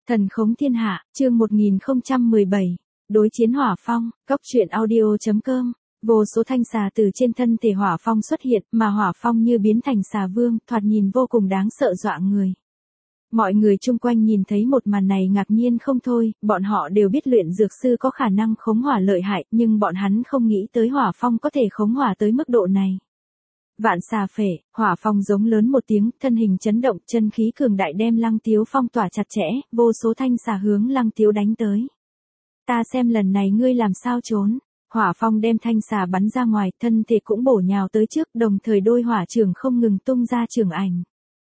Thần khống thiên hạ, chương 1017. Đối chiến hỏa phong, góc truyện audio.com. Vô số thanh xà từ trên thân thể hỏa phong xuất hiện, mà hỏa phong như biến thành xà vương, thoạt nhìn vô cùng đáng sợ dọa người. Mọi người chung quanh nhìn thấy một màn này ngạc nhiên không thôi, bọn họ đều biết luyện dược sư có khả năng khống hỏa lợi hại, nhưng bọn hắn không nghĩ tới hỏa phong có thể khống hỏa tới mức độ này. Vạn xà phệ, hỏa phong giống lớn một tiếng, thân hình chấn động, chân khí cường đại đem Lăng Tiếu phong tỏa chặt chẽ, vô số thanh xà hướng Lăng Tiếu đánh tới. Ta xem lần này ngươi làm sao trốn. Hỏa phong đem thanh xà bắn ra ngoài, thân thể cũng bổ nhào tới trước, đồng thời đôi hỏa trường không ngừng tung ra trường ảnh.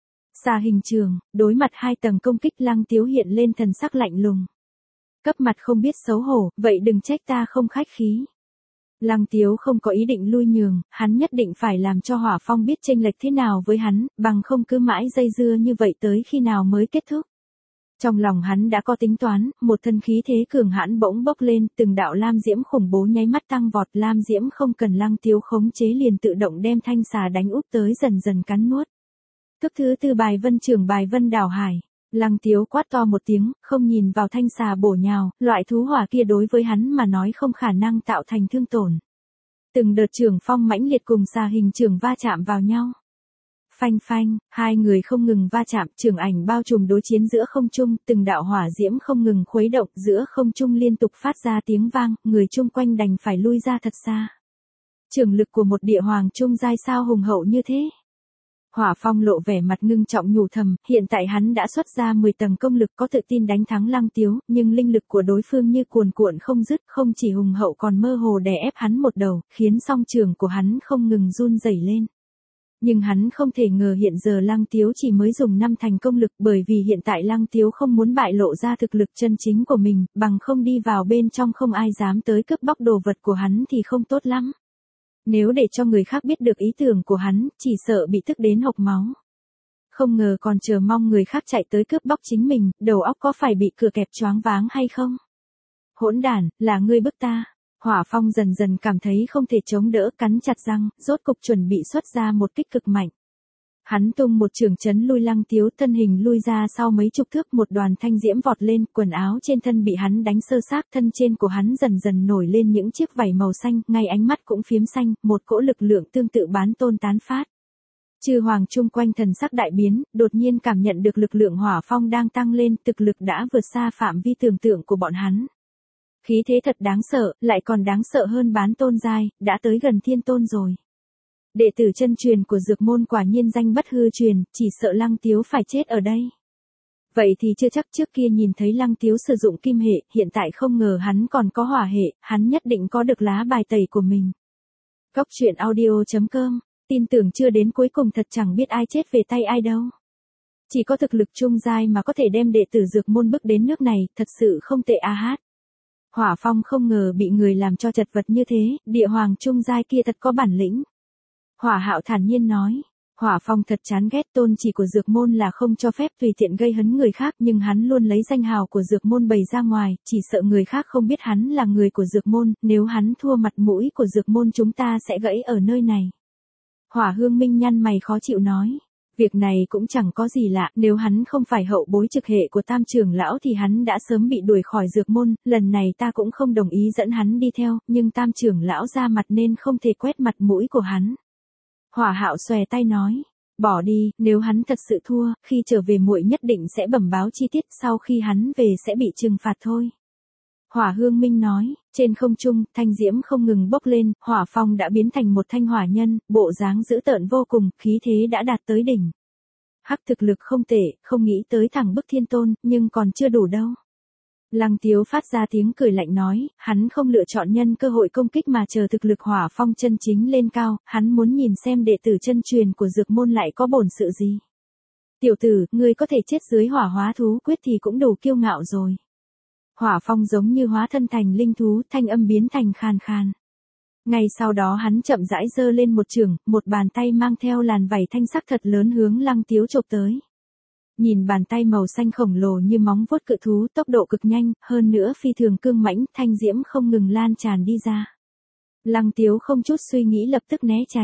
Xà hình trường, đối mặt hai tầng công kích, Lăng Tiếu hiện lên thần sắc lạnh lùng. Cấp mặt không biết xấu hổ, vậy đừng trách ta không khách khí. Lăng Tiếu không có ý định lui nhường, hắn nhất định phải làm cho hỏa phong biết chênh lệch thế nào với hắn, bằng không cứ mãi dây dưa như vậy tới khi nào mới kết thúc. Trong lòng hắn đã có tính toán, một thân khí thế cường hãn bỗng bốc lên, từng đạo lam diễm khủng bố nháy mắt tăng vọt, lam diễm không cần Lăng Tiếu khống chế liền tự động đem thanh xà đánh úp tới dần dần cắn nuốt. Thức thứ tư bài vân trưởng bài vân đảo hải. Lăng Tiếu quát to một tiếng, không nhìn vào thanh xà bổ nhào, loại thú hỏa kia đối với hắn mà nói không khả năng tạo thành thương tổn. Từng đợt trường phong mãnh liệt cùng xà hình trường va chạm vào nhau. Phanh phanh, hai người không ngừng va chạm, trường ảnh bao trùm đối chiến giữa không trung, từng đạo hỏa diễm không ngừng khuấy động, giữa không trung liên tục phát ra tiếng vang, người chung quanh đành phải lui ra thật xa. Trường lực của một địa hoàng trung giai sao hùng hậu như thế. Hỏa phong lộ vẻ mặt ngưng trọng nhủ thầm, hiện tại hắn đã xuất ra 10 tầng công lực, có tự tin đánh thắng Lăng Tiếu, nhưng linh lực của đối phương như cuồn cuộn không dứt, không chỉ hùng hậu còn mơ hồ đè ép hắn một đầu, khiến song trường của hắn không ngừng run rẩy lên. Nhưng hắn không thể ngờ hiện giờ Lăng Tiếu chỉ mới dùng 5 thành công lực, bởi vì hiện tại Lăng Tiếu không muốn bại lộ ra thực lực chân chính của mình, bằng không đi vào bên trong không ai dám tới cướp bóc đồ vật của hắn thì không tốt lắm. Nếu để cho người khác biết được ý tưởng của hắn, chỉ sợ bị tức đến hộc máu. Không ngờ còn chờ mong người khác chạy tới cướp bóc chính mình, đầu óc có phải bị cửa kẹp choáng váng hay không? Hỗn đản, là ngươi bức ta. Hỏa phong dần dần cảm thấy không thể chống đỡ, cắn chặt răng, rốt cục chuẩn bị xuất ra một kích cực mạnh. Hắn tung một trường chấn lui Lăng Tiếu, thân hình lui ra sau mấy chục thước, một đoàn thanh diễm vọt lên, quần áo trên thân bị hắn đánh sơ xác, thân trên của hắn dần dần nổi lên những chiếc vảy màu xanh, ngay ánh mắt cũng phiếm xanh, một cỗ lực lượng tương tự bán tôn tán phát. Chư hoàng chung quanh thần sắc đại biến, đột nhiên cảm nhận được lực lượng hỏa phong đang tăng lên, thực lực đã vượt xa phạm vi tưởng tượng của bọn hắn. Khí thế thật đáng sợ, lại còn đáng sợ hơn bán tôn giai, đã tới gần thiên tôn rồi. Đệ tử chân truyền của dược môn quả nhiên danh bất hư truyền, chỉ sợ Lăng Tiếu phải chết ở đây. Vậy thì chưa chắc, trước kia nhìn thấy Lăng Tiếu sử dụng kim hệ, hiện tại không ngờ hắn còn có hỏa hệ, hắn nhất định có được lá bài tẩy của mình. Góc truyện audio.com, tin tưởng chưa đến cuối cùng thật chẳng biết ai chết về tay ai đâu. Chỉ có thực lực trung giai mà có thể đem đệ tử dược môn bước đến nước này, thật sự không tệ a hát. Hỏa phong không ngờ bị người làm cho chật vật như thế, địa hoàng trung giai kia thật có bản lĩnh. Hỏa hạo thản nhiên nói, hỏa phong thật chán ghét, tôn chỉ của dược môn là không cho phép tùy tiện gây hấn người khác, nhưng hắn luôn lấy danh hào của dược môn bày ra ngoài, chỉ sợ người khác không biết hắn là người của dược môn, nếu hắn thua mặt mũi của dược môn chúng ta sẽ gãy ở nơi này. Hỏa hương minh nhăn mày khó chịu nói, việc này cũng chẳng có gì lạ, nếu hắn không phải hậu bối trực hệ của tam trưởng lão thì hắn đã sớm bị đuổi khỏi dược môn, lần này ta cũng không đồng ý dẫn hắn đi theo, nhưng tam trưởng lão ra mặt nên không thể quét mặt mũi của hắn. Hỏa hạo xòe tay nói, bỏ đi, nếu hắn thật sự thua, khi trở về muội nhất định sẽ bẩm báo chi tiết, sau khi hắn về sẽ bị trừng phạt thôi. Hỏa hương minh nói, trên không trung, thanh diễm không ngừng bốc lên, hỏa phong đã biến thành một thanh hỏa nhân, bộ dáng dữ tợn vô cùng, khí thế đã đạt tới đỉnh. Hắc thực lực không tệ, không nghĩ tới thẳng bức thiên tôn, nhưng còn chưa đủ đâu. Lăng Tiếu phát ra tiếng cười lạnh nói, hắn không lựa chọn nhân cơ hội công kích mà chờ thực lực hỏa phong chân chính lên cao, hắn muốn nhìn xem đệ tử chân truyền của dược môn lại có bổn sự gì. Tiểu tử, ngươi có thể chết dưới hỏa hóa thú quyết thì cũng đủ kiêu ngạo rồi. Hỏa phong giống như hóa thân thành linh thú, thanh âm biến thành khàn khàn. Ngay sau đó hắn chậm rãi giơ lên một chưởng, một bàn tay mang theo làn vảy thanh sắc thật lớn hướng Lăng Tiếu chộp tới. Nhìn bàn tay màu xanh khổng lồ như móng vuốt cự thú, tốc độ cực nhanh, hơn nữa phi thường cương mãnh, thanh diễm không ngừng lan tràn đi ra. Lăng Tiếu không chút suy nghĩ lập tức né tránh.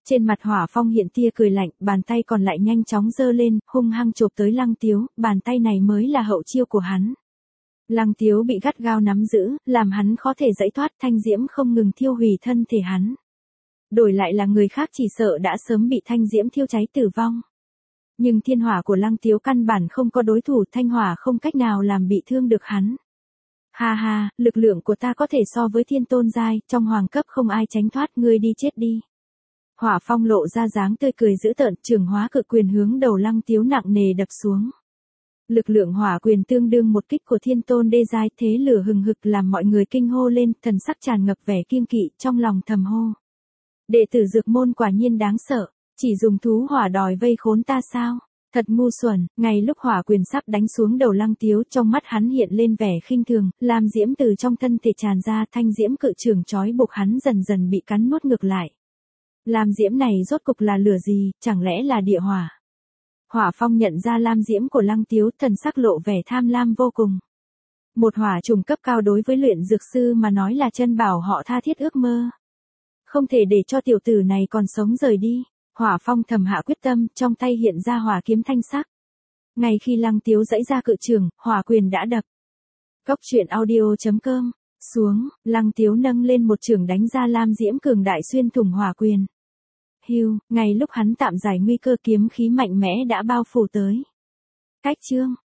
Trên mặt Hỏa Phong hiện tia cười lạnh, bàn tay còn lại nhanh chóng giơ lên, hung hăng chộp tới Lăng Tiếu, bàn tay này mới là hậu chiêu của hắn. Lăng Tiếu bị gắt gao nắm giữ, làm hắn khó thể giãy thoát, thanh diễm không ngừng thiêu hủy thân thể hắn. Đổi lại là người khác chỉ sợ đã sớm bị thanh diễm thiêu cháy tử vong. Nhưng thiên hỏa của Lăng Tiếu căn bản không có đối thủ, thanh hỏa không cách nào làm bị thương được hắn. Ha ha, lực lượng của ta có thể so với thiên tôn giai, trong hoàng cấp không ai tránh thoát, ngươi đi chết đi. Hỏa Phong lộ ra dáng tươi cười dữ tợn, trường hóa cực quyền hướng đầu Lăng Tiếu nặng nề đập xuống. Lực lượng hỏa quyền tương đương một kích của thiên tôn đê giai, thế lửa hừng hực làm mọi người kinh hô lên, thần sắc tràn ngập vẻ kiêng kỵ, trong lòng thầm hô. Đệ tử Dược môn quả nhiên đáng sợ, chỉ dùng thú hỏa đòi vây khốn ta sao? Thật ngu xuẩn. Ngay lúc hỏa quyền sắp đánh xuống đầu Lăng Tiếu, trong mắt hắn hiện lên vẻ khinh thường, lam diễm từ trong thân thể tràn ra, thanh diễm cự trường trói buộc hắn dần dần bị cắn nuốt ngược lại. Lam diễm này rốt cục là lửa gì, chẳng lẽ là địa hỏa? Hỏa Phong nhận ra lam diễm của Lăng Tiếu, thần sắc lộ vẻ tham lam vô cùng. Một hỏa trùng cấp cao đối với luyện dược sư mà nói là chân bảo họ tha thiết ước mơ. Không thể để cho tiểu tử này còn sống rời đi. Hỏa Phong thầm hạ quyết tâm, trong tay hiện ra hỏa kiếm thanh sắc. Ngay khi Lăng Tiếu giãy ra cự trường, hỏa quyền đã đập. Cốc truyện audio.com. Xuống, Lăng Tiếu nâng lên một trường đánh ra lam diễm cường đại xuyên thủng hỏa quyền. Hưu, ngay lúc hắn tạm giải nguy cơ, kiếm khí mạnh mẽ đã bao phủ tới. Cách chương.